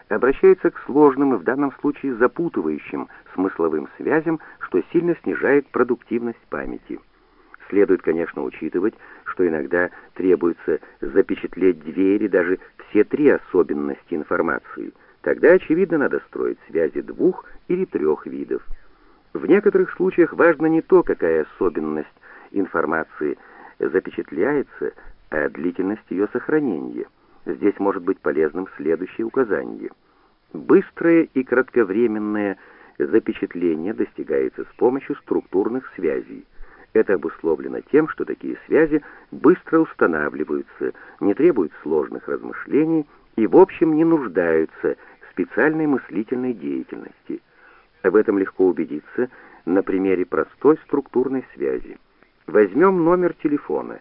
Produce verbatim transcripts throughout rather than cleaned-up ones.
обращаются к сложным и в данном случае запутывающим смысловым связям, что сильно снижает продуктивность памяти. Следует, конечно, учитывать, что иногда требуется запечатлеть две или даже все три особенности информации. Тогда, очевидно, надо строить связи двух или трех видов. В некоторых случаях важно не то, какая особенность информации запечатляется, а длительность ее сохранения. Здесь может быть полезным следующее указание. Быстрое и кратковременное запечатление достигается с помощью структурных связей. Это обусловлено тем, что такие связи быстро устанавливаются, не требуют сложных размышлений и, в общем, не нуждаются в специальной мыслительной деятельности. Об этом легко убедиться на примере простой структурной связи. Возьмем номер телефона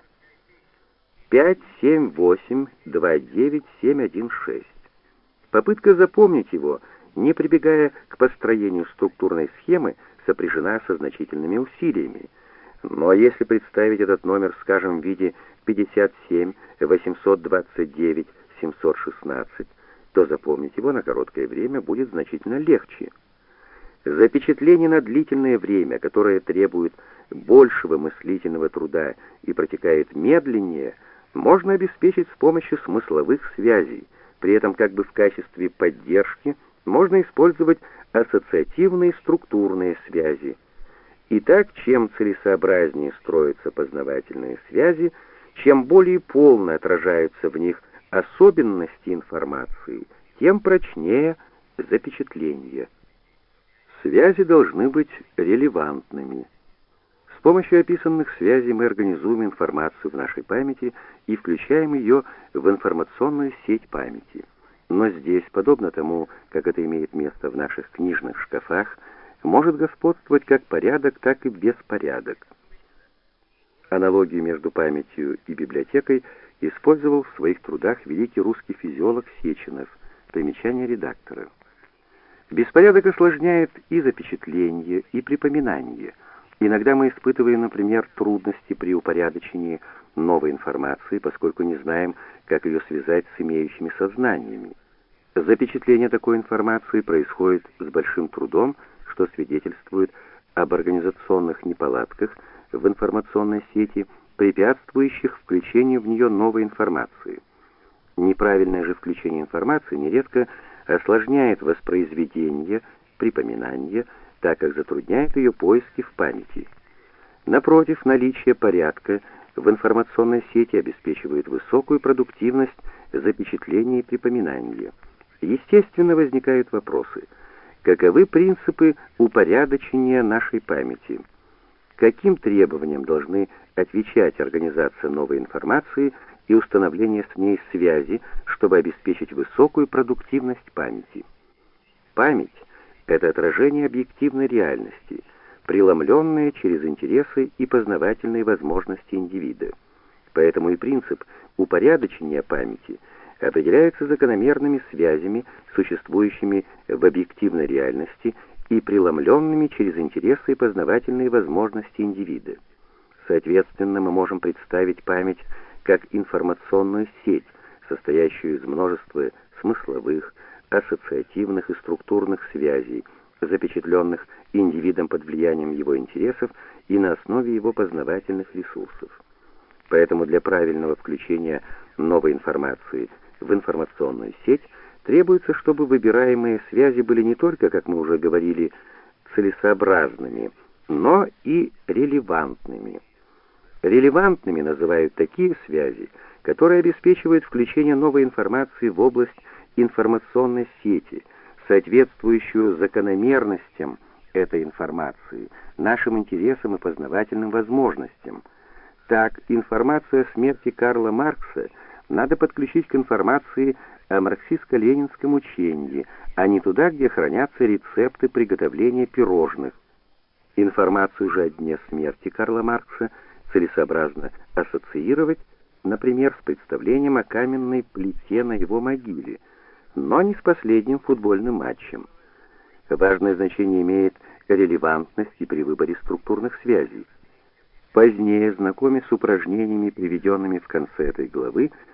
пять семь восемь два девять семь один шесть. Попытка запомнить его, не прибегая к построению структурной схемы, сопряжена со значительными усилиями. Но если представить этот номер, скажем, в виде пятьдесят семь восемьсот двадцать девять семьсот шестнадцать, то запомнить его на короткое время будет значительно легче. Запечатление на длительное время, которое требует большего мыслительного труда и протекает медленнее, можно обеспечить с помощью смысловых связей. При этом как бы в качестве поддержки можно использовать ассоциативные структурные связи. Итак, чем целесообразнее строятся познавательные связи, чем более полно отражаются в них особенности информации, тем прочнее запечатление. Связи должны быть релевантными. С помощью описанных связей мы организуем информацию в нашей памяти и включаем ее в информационную сеть памяти. Но здесь, подобно тому, как это имеет место в наших книжных шкафах, может господствовать как порядок, так и беспорядок. Аналогию между памятью и библиотекой использовал в своих трудах великий русский физиолог Сеченов. Примечание редактора. Беспорядок осложняет и запечатление, и припоминание. Иногда мы испытываем, например, трудности при упорядочении новой информации, поскольку не знаем, как ее связать с имеющими сознаниями. Запечатление такой информации происходит с большим трудом, что свидетельствует об организационных неполадках в информационной сети, препятствующих включению в нее новой информации. Неправильное же включение информации нередко осложняет воспроизведение, припоминание, так как затрудняет ее поиски в памяти. Напротив, наличие порядка в информационной сети обеспечивает высокую продуктивность запечатления и припоминания. Естественно, возникают вопросы. Каковы принципы упорядочения нашей памяти? Каким требованиям должны отвечать организация новой информации и установление с ней связи, чтобы обеспечить высокую продуктивность памяти? Память — это отражение объективной реальности, преломленное через интересы и познавательные возможности индивида. Поэтому и принцип упорядочения памяти определяется закономерными связями, существующими в объективной реальности и преломленными через интересы и познавательные возможности индивида. Соответственно, мы можем представить память как информационную сеть, состоящую из множества смысловых, ассоциативных и структурных связей, запечатленных индивидом под влиянием его интересов и на основе его познавательных ресурсов. Поэтому для правильного включения новой информации в информационную сеть требуется, чтобы выбираемые связи были не только, как мы уже говорили, целесообразными, но и релевантными. Релевантными называют такие связи, которые обеспечивают включение новой информации в область информационной сети, соответствующую закономерностям этой информации, нашим интересам и познавательным возможностям. Так, информацию о смерти Карла Маркса надо подключить к информации о марксистско-ленинском учении, а не туда, где хранятся рецепты приготовления пирожных. Информацию же о дне смерти Карла Маркса целесообразно ассоциировать, например, с представлением о каменной плите на его могиле, но не с последним футбольным матчем. Важное значение имеет релевантность и при выборе структурных связей. Позднее, знакомясь с упражнениями, приведенными в конце этой главы,